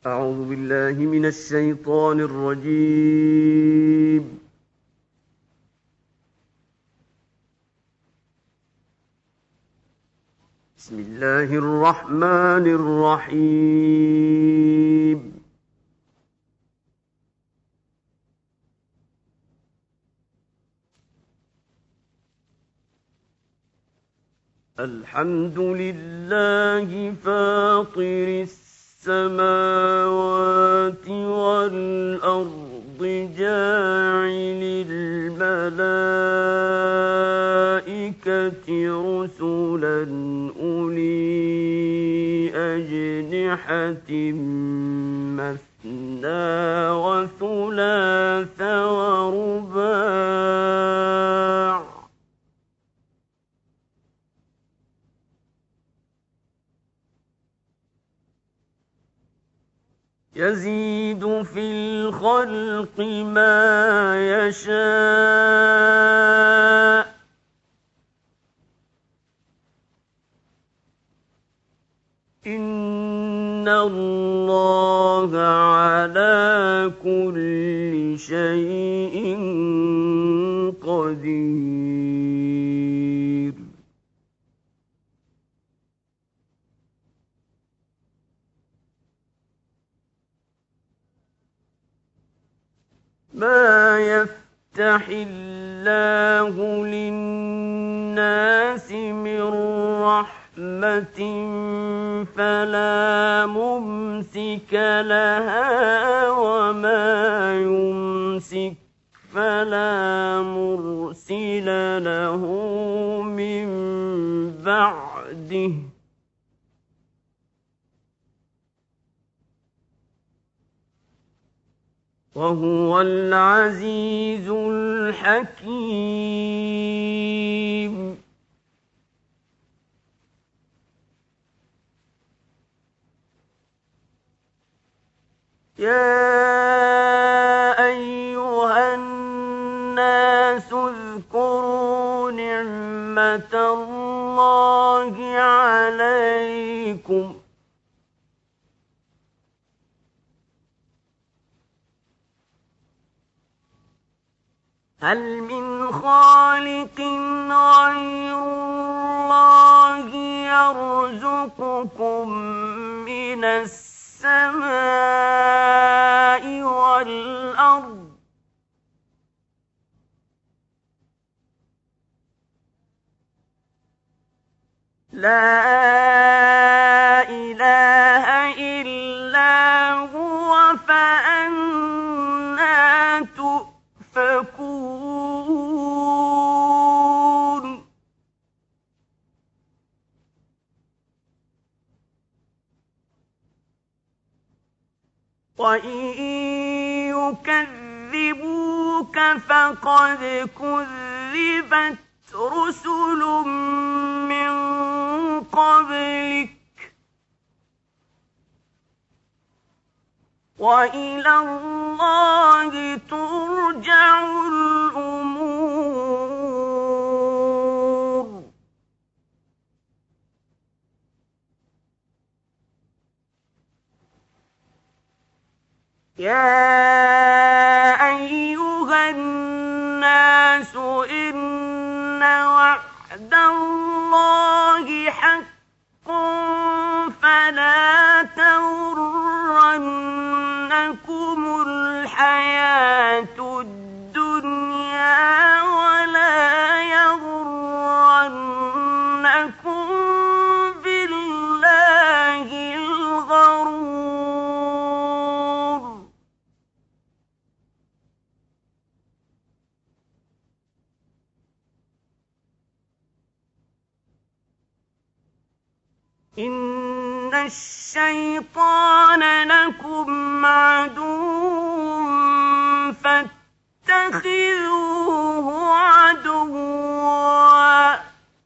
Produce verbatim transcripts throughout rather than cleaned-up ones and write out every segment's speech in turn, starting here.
أعوذ بالله من الشيطان الرجيم. بسم الله الرحمن الرحيم. الحمد لله فاطر السماوات والأرض جاعل الملائكة رسلا أولي أجنحة مثنى وثلاث ورباع يزيد في الخلق ما يشاء إن الله على كل شيء قدير. ما يفتح الله للناس من رحمة فلا ممسك لها وما يمسك فلا مرسل له من بعده وهو العزيز الحكيم. يا أيها الناس اذكروا نعمة الله عليكم هل من خالق غير الله يرزقكم من السماء والأرض لا إله إلا هو فأنى تؤفكون. وإن يكذبوك فقد كذبت رسل من قبلك وإلى الله ترجع الأمور. يا أيها الناس إن وعد الله حق فلا تغرنكم الحياة الدنيا ولا يغرنكم بالله الغرور. إن الشيطان لكم عدو فاتخذوه عدوا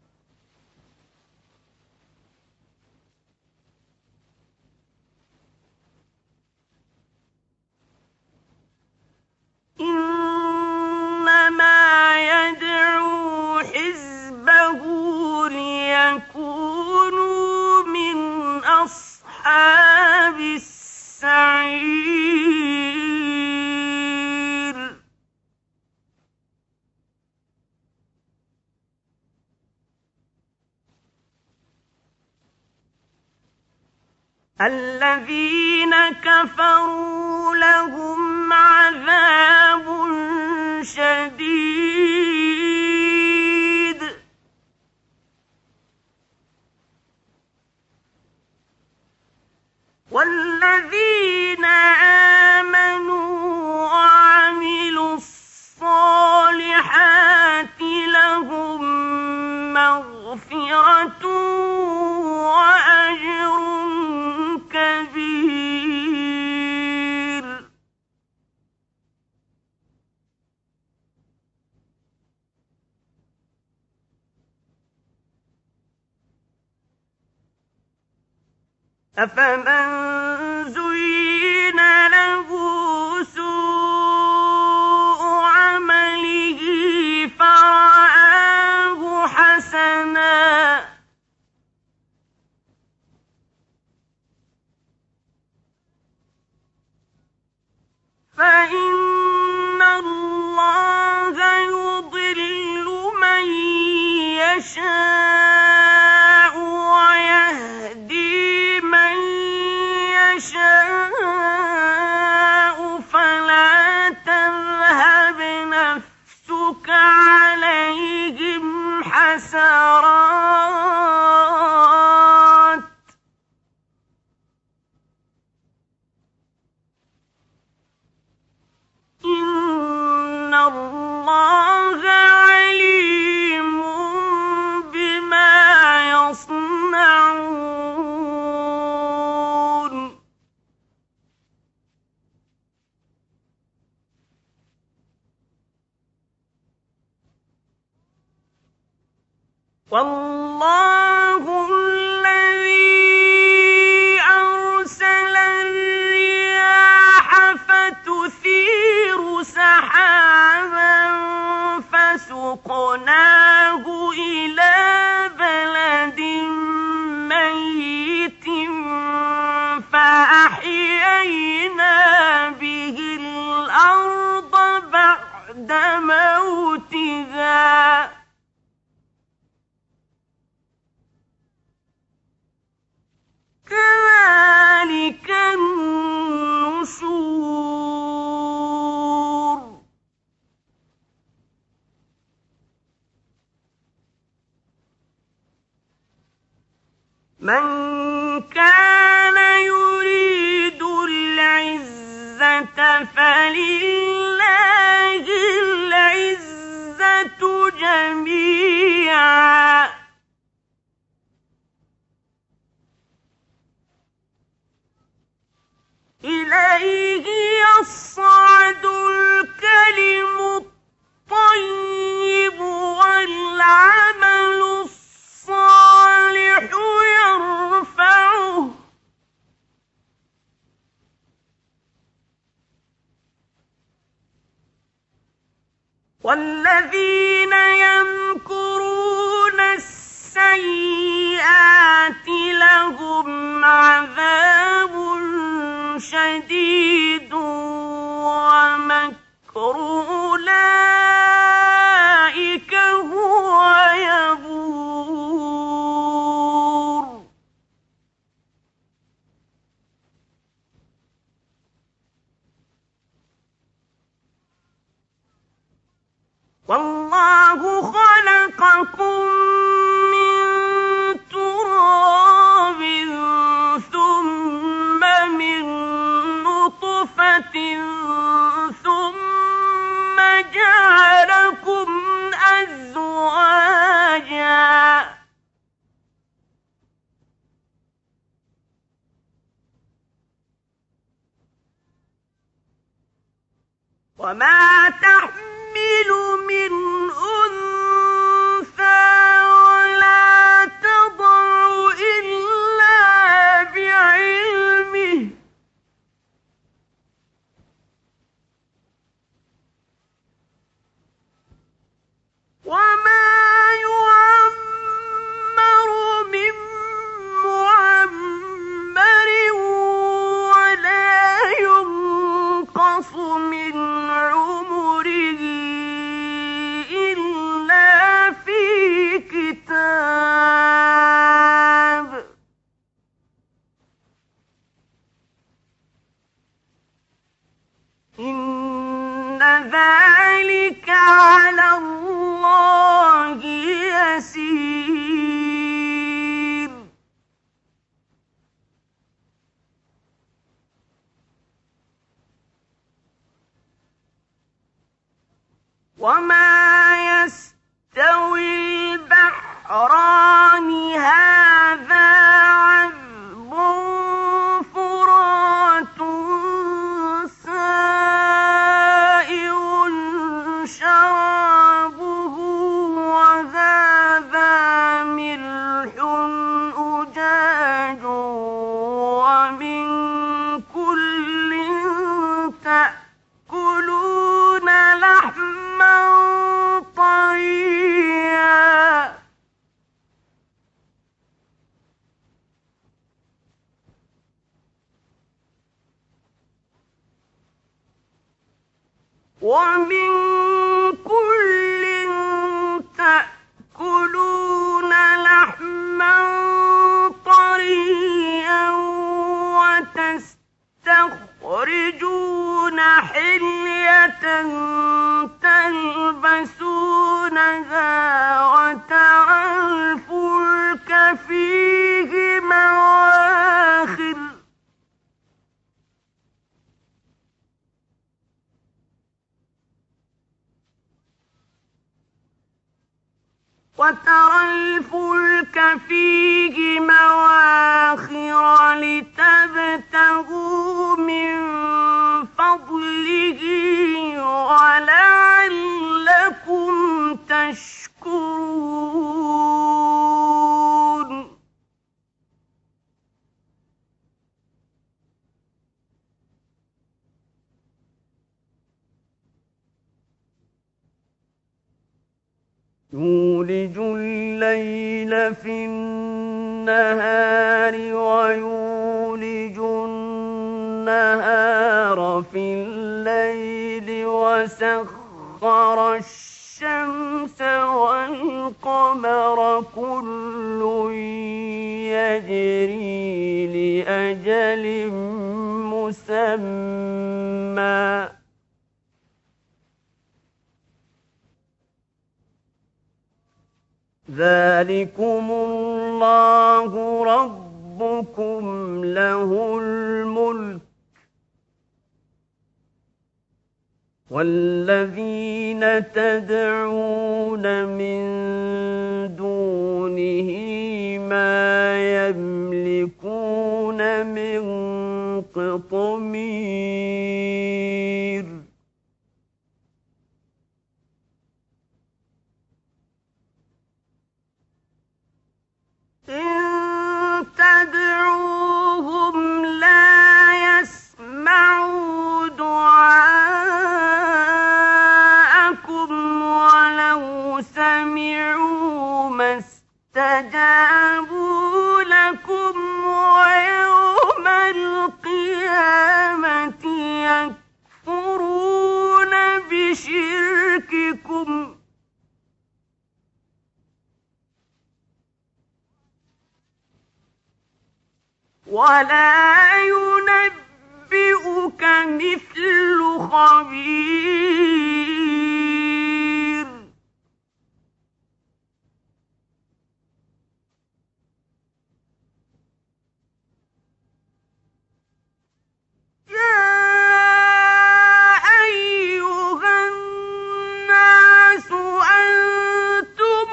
إنما يدعو حزبه ليكونوا من أصحاب السعير. الذين كفروا لهم عذاب شديد والذين آمنوا وعملوا الصالحات لهم مغفرة وأجر كبير. أفمن زين له سوء عمله فرآه حسنا فإن الله يضل من يشاء ويهدي من يشاء فلا تذهب نفسك عليهم حسرات إن الله عليم بما يصنعون. والله الذي أرسل الرياح فتثير سحابا فسقناه إلى بلد ميت فأحيينا به الأرض بعد موتها كذلك النشور. من كان يريد العزة فلله العزة جميعا إليه يصعد الكلم الطيب والعمل الصالح يرفعه والذين يمكرون السيئات لهم عذاب شديد ومكر أولئك هو يبور. والله خلقكم من تراب ثم من نطفة ثم جعلكم أزواجا وما تحمل من أنثى ولا تضع إلا بعلمه وما يعمر من معمر ولا ينقص من عمره ذلك على الله يسير. وما يستوي البحران هذا عذب فرات سائغ شرابه وهذا ملح أجاج ومن كل تأكلون لحما طريا ومن كل تأكلون لحما طريا وتستخرجون حلية تلبسونها وترى الفلك فيه مواخر وترى الفلك فيه مواخر لتبتغوا من فضله ولعلكم تشكرون. يولج الليل في النهار ويولج النهار في الليل وسخر الشمس والقمر كل يجري لأجل مسمى ذلكم الله ربكم له الملك والذين تدعون من دونه ما يملكون من قطمير. إن تدعوهم لا يسمعوا دعاءكم ولو سمعوا ما استجابوا لكم ويوم القيامة يكفرون بشرككم ولا ينبئك مثل خبير. يا أيها الناس أنتم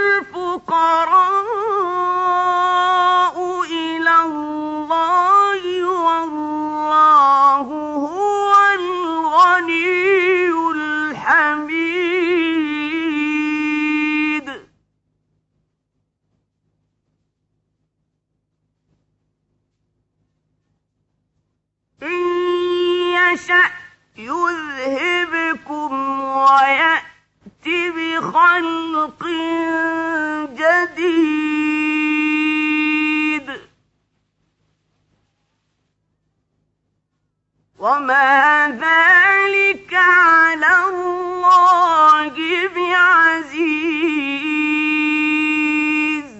الفقراء إلى الله والله هو الغني الحميد. إن يشأ يذهبكم ويأت بخلق جديد وما ذلك على الله بعزيز.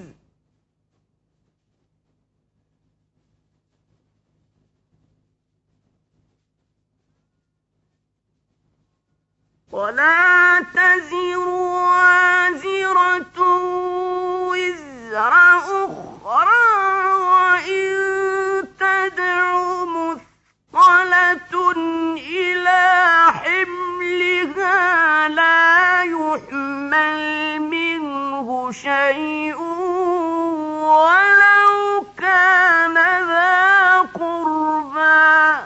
ولا تزر وازرة وزر أخرى وإن تدع مثقلة إلى حملها لا يحمل منه شيء ولو كان ذا قربى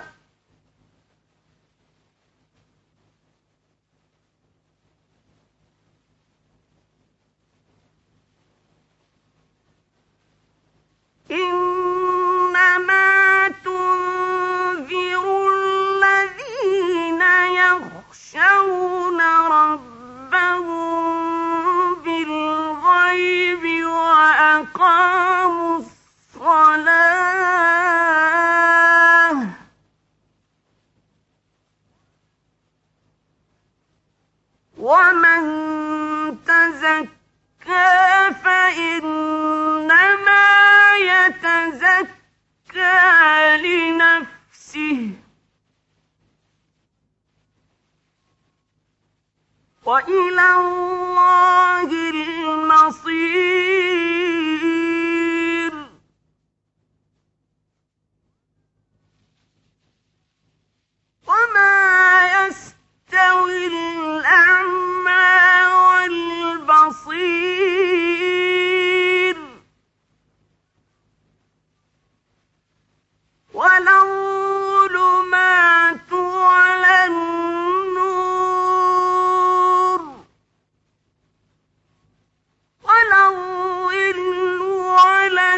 إنما تنذر الذين يخشون ربهم بالغيب وأقاموا الصلاة ومن تزكى فإنما يتزكى لنفسه وإلى الله المصير وما يستوي الأعمى والبصير ولا الظلمات ولا النور ولا الظل ولا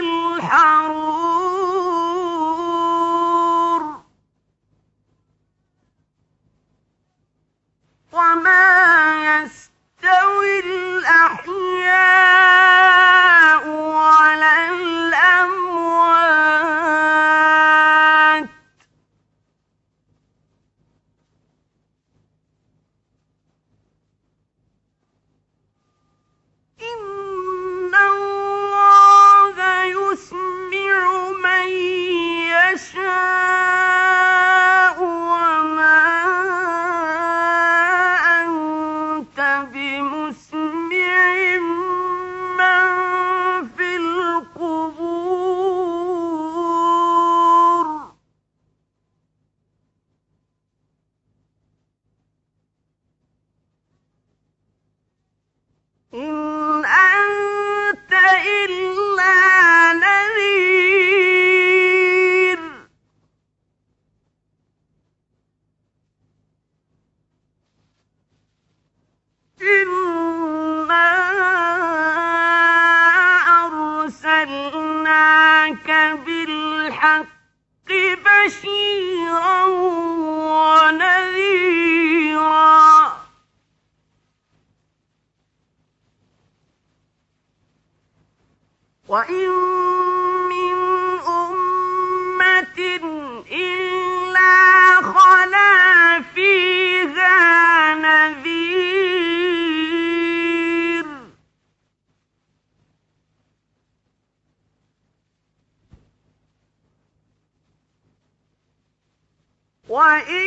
الحرور وما يستوي الأحياء ولا الأموات إن الله يسمع من يشاء وما أنت بمسمع من في القبور إن أنت إلا نذير إنا أرسلناك بالحق بشيرا ونذيرا وإن من أمة إلا خلا فيها نذير وإن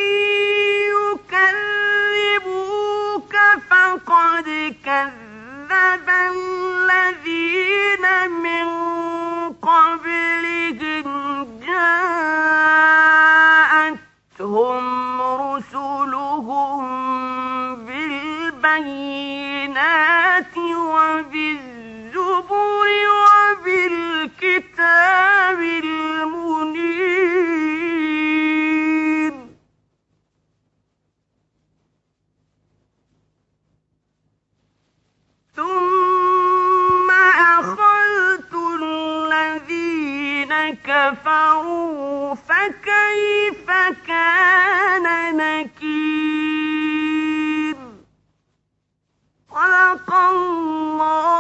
يكذبوك فقد كذب الذين من قبلهم جاءتهم رسلهم بالبينات وبالزبر وبالكتاب المنير ثم أخذت الذين كفروا فكيف كان نكير صدق الله